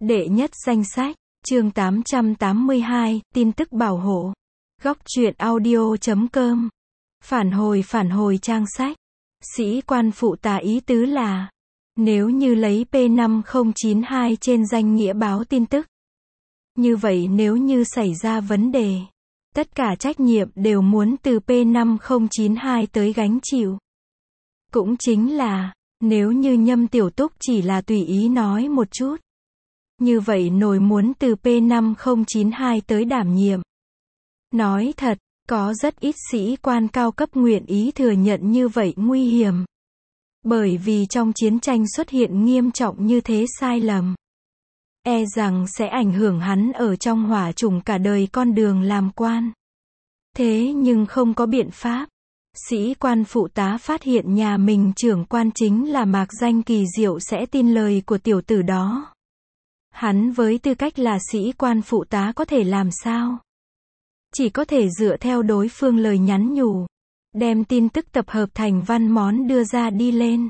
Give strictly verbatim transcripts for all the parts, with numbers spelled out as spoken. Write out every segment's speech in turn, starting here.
Đệ nhất danh sách, chương tám trăm tám mươi hai, tin tức bảo hộ. Góc truyện audio chấm com. Phản hồi phản hồi trang sách. Sĩ quan phụ tá ý tứ là, nếu như lấy P năm không chín hai trên danh nghĩa báo tin tức, như vậy nếu như xảy ra vấn đề, tất cả trách nhiệm đều muốn từ P năm không chín hai tới gánh chịu. Cũng chính là, nếu như Nhâm Tiểu Túc chỉ là tùy ý nói một chút, như vậy nổi muốn từ P năm không chín hai tới đảm nhiệm. Nói thật, có rất ít sĩ quan cao cấp nguyện ý thừa nhận như vậy nguy hiểm. Bởi vì trong chiến tranh xuất hiện nghiêm trọng như thế sai lầm, e rằng sẽ ảnh hưởng hắn ở trong hỏa chủng cả đời con đường làm quan. Thế nhưng không có biện pháp. Sĩ quan phụ tá phát hiện nhà mình trưởng quan chính là mạc danh kỳ diệu sẽ tin lời của tiểu tử đó. Hắn với tư cách là sĩ quan phụ tá có thể làm sao? Chỉ có thể dựa theo đối phương lời nhắn nhủ, đem tin tức tập hợp thành văn món đưa ra đi lên.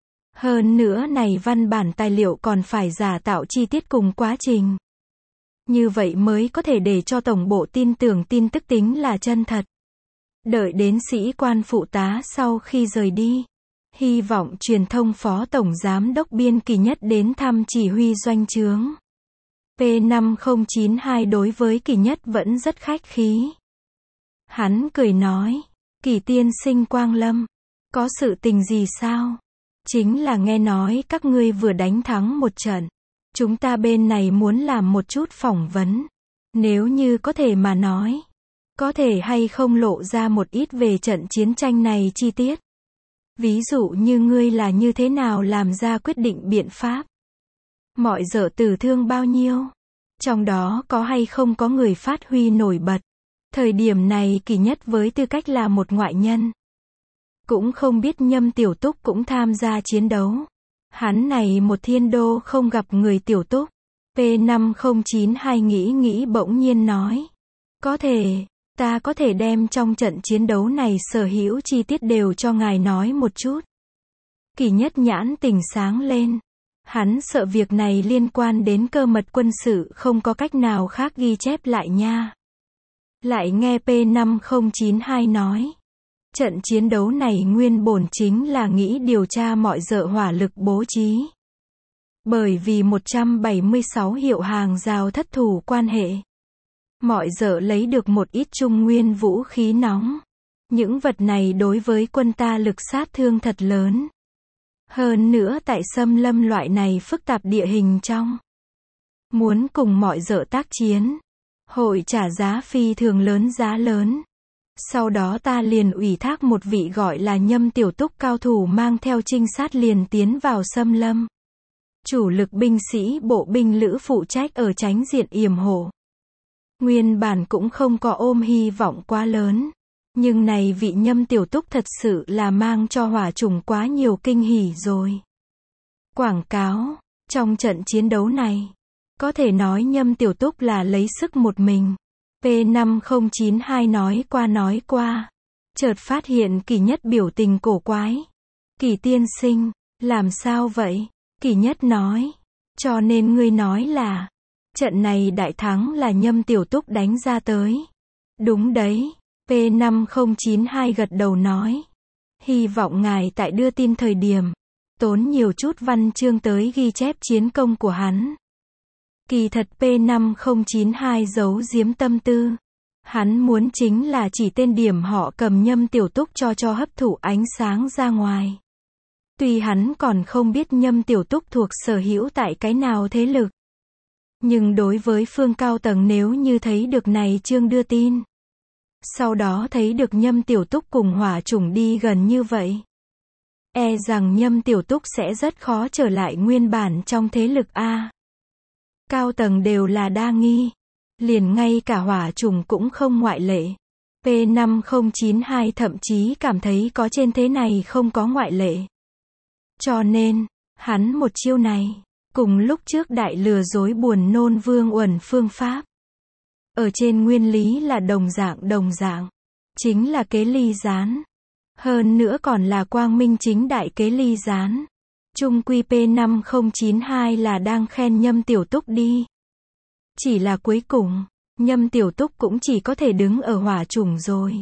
Hơn nữa này văn bản tài liệu còn phải giả tạo chi tiết cùng quá trình. Như vậy mới có thể để cho tổng bộ tin tưởng tin tức tính là chân thật. Đợi đến sĩ quan phụ tá sau khi rời đi, hy vọng truyền thông phó tổng giám đốc Biên Kỳ Nhất đến thăm chỉ huy doanh trướng. P năm không chín hai đối với Kỳ Nhất vẫn rất khách khí. Hắn cười nói, Kỳ tiên sinh quang lâm, có sự tình gì sao? Chính là nghe nói các ngươi vừa đánh thắng một trận. Chúng ta bên này muốn làm một chút phỏng vấn. Nếu như có thể mà nói, có thể hay không lộ ra một ít về trận chiến tranh này chi tiết. Ví dụ như ngươi là như thế nào làm ra quyết định biện pháp. Mọi dở tử thương bao nhiêu. Trong đó có hay không có người phát huy nổi bật. Thời điểm này Kỳ Nhất với tư cách là một ngoại nhân, cũng không biết Nhâm Tiểu Túc cũng tham gia chiến đấu. Hắn này một thiên đô không gặp người Tiểu Túc. P năm không chín hai nghĩ nghĩ bỗng nhiên nói, có thể, ta có thể đem trong trận chiến đấu này sở hữu chi tiết đều cho ngài nói một chút. Kỳ Nhất nhãn tình sáng lên. Hắn sợ việc này liên quan đến cơ mật quân sự không có cách nào khác ghi chép lại nha. Lại nghe P năm không chín hai nói, trận chiến đấu này nguyên bổn chính là nghĩ điều tra mọi dợ hỏa lực bố trí. Bởi vì một trăm bảy mươi sáu hiệu hàng rào thất thủ quan hệ, mọi dợ lấy được một ít trung nguyên vũ khí nóng. Những vật này đối với quân ta lực sát thương thật lớn. Hơn nữa tại xâm lâm loại này phức tạp địa hình trong, muốn cùng mọi dợ tác chiến, hội trả giá phi thường lớn giá lớn. Sau đó ta liền ủy thác một vị gọi là Nhâm Tiểu Túc cao thủ mang theo trinh sát liền tiến vào xâm lâm. Chủ lực binh sĩ bộ binh lữ phụ trách ở tránh diện yểm hộ. Nguyên bản cũng không có ôm hy vọng quá lớn. Nhưng này vị Nhâm Tiểu Túc thật sự là mang cho hỏa chủng quá nhiều kinh hỉ rồi. Quảng cáo, trong trận chiến đấu này, có thể nói Nhâm Tiểu Túc là lấy sức một mình. P năm không chín hai nói qua nói qua, chợt phát hiện Kỳ Nhất biểu tình cổ quái. Kỳ tiên sinh, làm sao vậy? Kỳ Nhất nói, cho nên ngươi nói là, trận này đại thắng là Nhâm Tiểu Túc đánh ra tới. Đúng đấy. P năm không chín hai gật đầu nói, hy vọng ngài tại đưa tin thời điểm, tốn nhiều chút văn chương tới ghi chép chiến công của hắn. Kỳ thật P năm không chín hai giấu giếm tâm tư. Hắn muốn chính là chỉ tên điểm họ cầm Nhâm Tiểu Túc cho cho hấp thụ ánh sáng ra ngoài. Tuy hắn còn không biết Nhâm Tiểu Túc thuộc sở hữu tại cái nào thế lực. Nhưng đối với phương cao tầng nếu như thấy được này chương đưa tin, sau đó thấy được Nhâm Tiểu Túc cùng hỏa chủng đi gần như vậy, e rằng Nhâm Tiểu Túc sẽ rất khó trở lại nguyên bản trong thế lực A. Cao tầng đều là đa nghi. Liền ngay cả hỏa chủng cũng không ngoại lệ. P năm không chín hai thậm chí cảm thấy có trên thế này không có ngoại lệ. Cho nên, hắn một chiêu này, cùng lúc trước đại lừa dối buồn nôn Vương Uẩn phương pháp, ở trên nguyên lý là đồng dạng đồng dạng. Chính là kế ly gián. Hơn nữa còn là quang minh chính đại kế ly gián. Chung quy P năm không chín hai là đang khen Nhâm Tiểu Túc đi. Chỉ là cuối cùng, Nhâm Tiểu Túc cũng chỉ có thể đứng ở hỏa chủng rồi.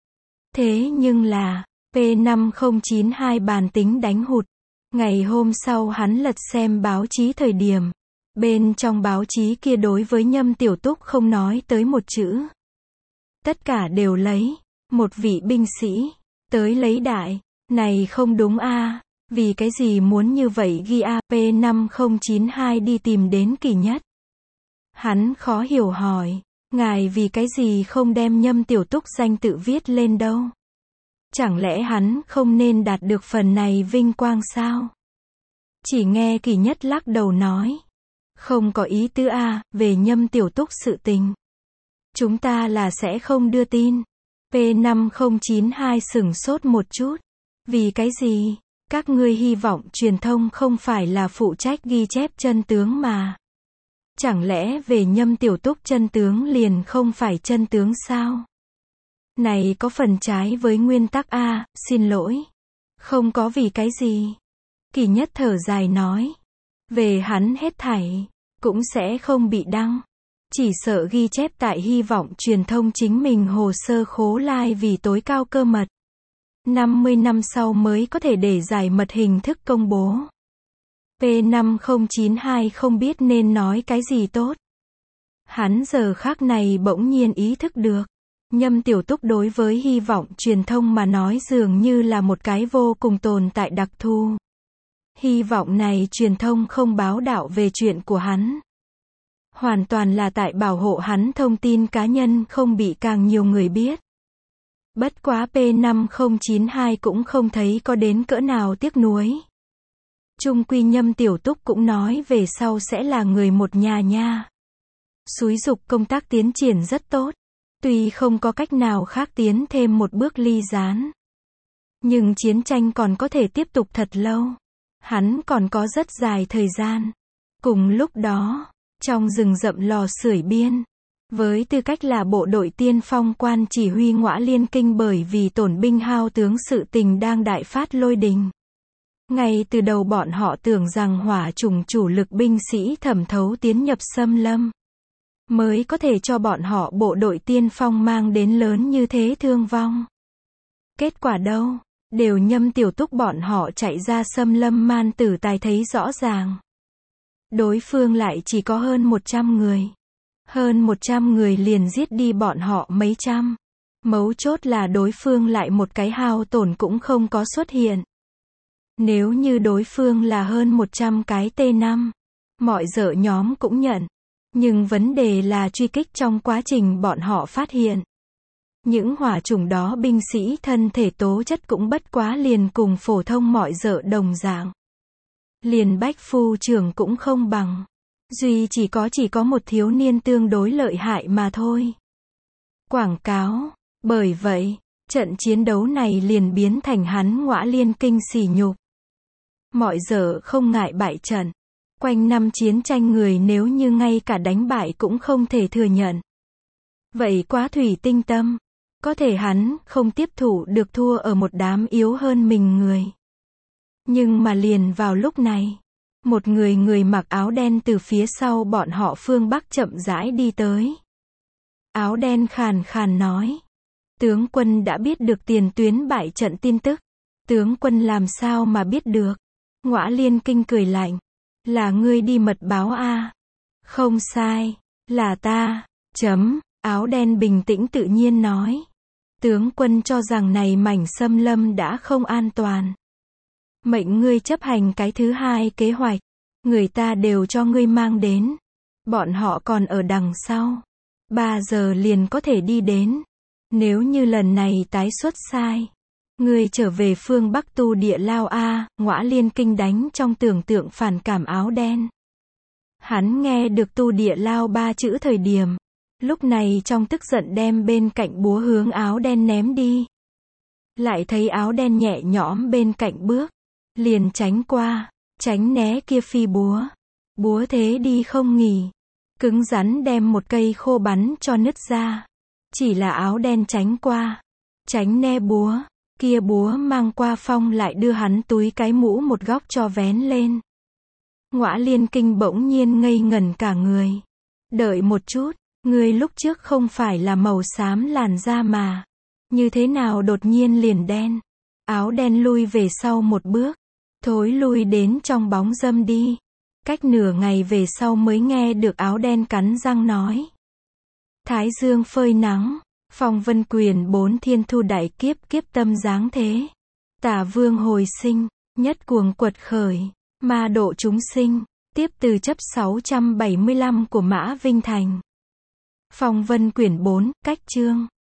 Thế nhưng là, P năm không chín hai bản tính đánh hụt. Ngày hôm sau hắn lật xem báo chí thời điểm. Bên trong báo chí kia đối với Nhâm Tiểu Túc không nói tới một chữ. Tất cả đều lấy một vị binh sĩ tới lấy đại. Này không đúng a, vì cái gì muốn như vậy ghi a? P năm không chín hai đi tìm đến Kỳ Nhất. Hắn khó hiểu hỏi, ngài vì cái gì không đem Nhâm Tiểu Túc danh tự viết lên đâu? Chẳng lẽ hắn không nên đạt được phần này vinh quang sao? Chỉ nghe Kỳ Nhất lắc đầu nói, không có ý tứ a, về Nhâm Tiểu Túc sự tình. Chúng ta là sẽ không đưa tin. P năm không chín hai sửng sốt một chút. Vì cái gì? Các ngươi hy vọng truyền thông không phải là phụ trách ghi chép chân tướng mà. Chẳng lẽ về Nhâm Tiểu Túc chân tướng liền không phải chân tướng sao? Này có phần trái với nguyên tắc a, xin lỗi. Không có vì cái gì. Kỳ Nhất thở dài nói. Về hắn hết thảy, cũng sẽ không bị đăng. Chỉ sợ ghi chép tại hy vọng truyền thông chính mình hồ sơ khố lai vì tối cao cơ mật. năm mươi năm sau mới có thể để giải mật hình thức công bố. P năm không chín hai không biết nên nói cái gì tốt. Hắn giờ khắc này bỗng nhiên ý thức được. Nhâm Tiểu Túc đối với hy vọng truyền thông mà nói dường như là một cái vô cùng tồn tại đặc thù. Hy vọng này truyền thông không báo đạo về chuyện của hắn. Hoàn toàn là tại bảo hộ hắn thông tin cá nhân không bị càng nhiều người biết. Bất quá P năm không chín hai cũng không thấy có đến cỡ nào tiếc nuối. Chung quy Nhâm Tiểu Túc cũng nói về sau sẽ là người một nhà nha. Xúi giục công tác tiến triển rất tốt. Tuy không có cách nào khác tiến thêm một bước ly gián. Nhưng chiến tranh còn có thể tiếp tục thật lâu. Hắn còn có rất dài thời gian. Cùng lúc đó, trong rừng rậm lò sưởi biên, với tư cách là bộ đội tiên phong quan chỉ huy Ngõa Liên Kinh bởi vì tổn binh hao tướng sự tình đang đại phát lôi đình. Ngay từ đầu bọn họ tưởng rằng hỏa chủng chủ lực binh sĩ thẩm thấu tiến nhập xâm lâm, mới có thể cho bọn họ bộ đội tiên phong mang đến lớn như thế thương vong. Kết quả đâu, đều Nhâm Tiểu Túc bọn họ chạy ra xâm lâm man tử tài thấy rõ ràng. Đối phương lại chỉ có hơn một trăm người. Hơn một trăm người liền giết đi bọn họ mấy trăm. Mấu chốt là đối phương lại một cái hao tổn cũng không có xuất hiện. Nếu như đối phương là hơn một trăm cái T năm, mọi dợ nhóm cũng nhận. Nhưng vấn đề là truy kích trong quá trình bọn họ phát hiện. Những hỏa chủng đó binh sĩ thân thể tố chất cũng bất quá liền cùng phổ thông mọi dợ đồng dạng. Liền bách phu trưởng cũng không bằng. Duy chỉ có chỉ có một thiếu niên tương đối lợi hại mà thôi. Quảng cáo. Bởi vậy, trận chiến đấu này liền biến thành hắn Ngõa Liên Kinh sỉ nhục. Mọi dợ không ngại bại trận. Quanh năm chiến tranh người nếu như ngay cả đánh bại cũng không thể thừa nhận. Vậy quá thủy tinh tâm. Có thể hắn không tiếp thụ được thua ở một đám yếu hơn mình người. Nhưng mà liền vào lúc này, một người người mặc áo đen từ phía sau bọn họ phương Bắc chậm rãi đi tới. Áo đen khàn khàn nói. Tướng quân đã biết được tiền tuyến bại trận tin tức. Tướng quân làm sao mà biết được? Ngõa Liên Kinh cười lạnh. Là ngươi đi mật báo a? Không sai, là ta. Chấm, áo đen bình tĩnh tự nhiên nói. Tướng quân cho rằng này mảnh xâm lâm đã không an toàn. Mệnh ngươi chấp hành cái thứ hai kế hoạch. Người ta đều cho ngươi mang đến. Bọn họ còn ở đằng sau. Ba giờ liền có thể đi đến. Nếu như lần này tái xuất sai. Ngươi trở về phương Bắc tu địa lao a. Ngõa Liên Kinh đánh trong tưởng tượng phản cảm áo đen. Hắn nghe được tu địa lao ba chữ thời điểm. Lúc này trong tức giận đem bên cạnh búa hướng áo đen ném đi. Lại thấy áo đen nhẹ nhõm bên cạnh bước. Liền tránh qua, tránh né kia phi búa. Búa thế đi không nghỉ. Cứng rắn đem một cây khô bắn cho nứt ra. Chỉ là áo đen tránh qua, tránh né búa. Kia búa mang qua Phong lại đưa hắn túi cái mũ một góc cho vén lên. Ngõa Liên Kinh bỗng nhiên ngây ngẩn cả người. Đợi một chút, ngươi lúc trước không phải là màu xám làn da mà. Như thế nào đột nhiên liền đen? Áo đen lui về sau một bước. Thối lui đến trong bóng râm đi. Cách nửa ngày về sau mới nghe được áo đen cắn răng nói. Thái dương phơi nắng. Phong vân quyền bốn thiên thu đại kiếp kiếp tâm giáng thế. Tả vương hồi sinh. Nhất cuồng quật khởi. Ma độ chúng sinh. Tiếp từ chấp sáu trăm bảy mươi lăm của Mã Vinh Thành. Phong vân quyển bốn, cách chương.